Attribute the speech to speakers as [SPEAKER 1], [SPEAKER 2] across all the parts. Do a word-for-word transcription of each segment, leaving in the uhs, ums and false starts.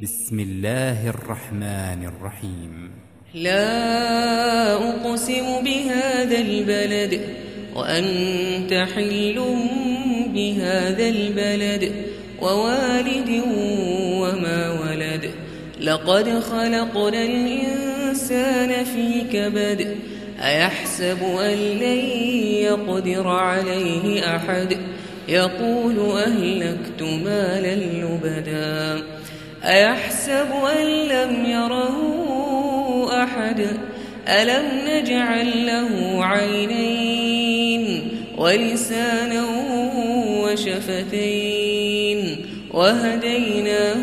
[SPEAKER 1] بسم الله الرحمن الرحيم.
[SPEAKER 2] لا أقسم بهذا البلد وأنت حل بهذا البلد ووالد وما ولد لقد خلقنا الإنسان في كبد أيحسب أن لن يقدر عليه أحد يقول أهلكت مالا لبدا أيحسب أن لم يره أحد ألم نجعل له عينين ولسانا وشفتين وهديناه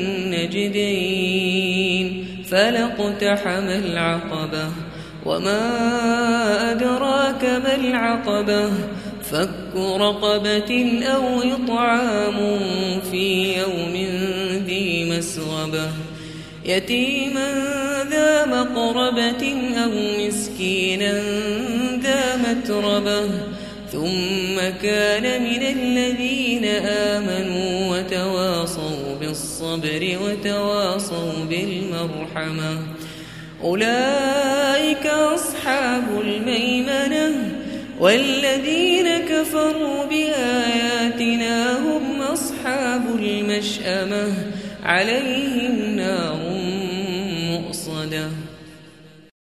[SPEAKER 2] النجدين فلاقتحم العقبة وما أدراك ما العقبة فك رقبة أو إطعام في يوم ذي مسغبة يتيما ذا مقربة أو مسكينا ذا متربة ثم كان من الذين آمنوا وتواصوا بالصبر وتواصوا بالمرحمة أولئك أصحاب الميمنة والذين كفروا بآياتنا هم أصحاب المشأمة عليهم نار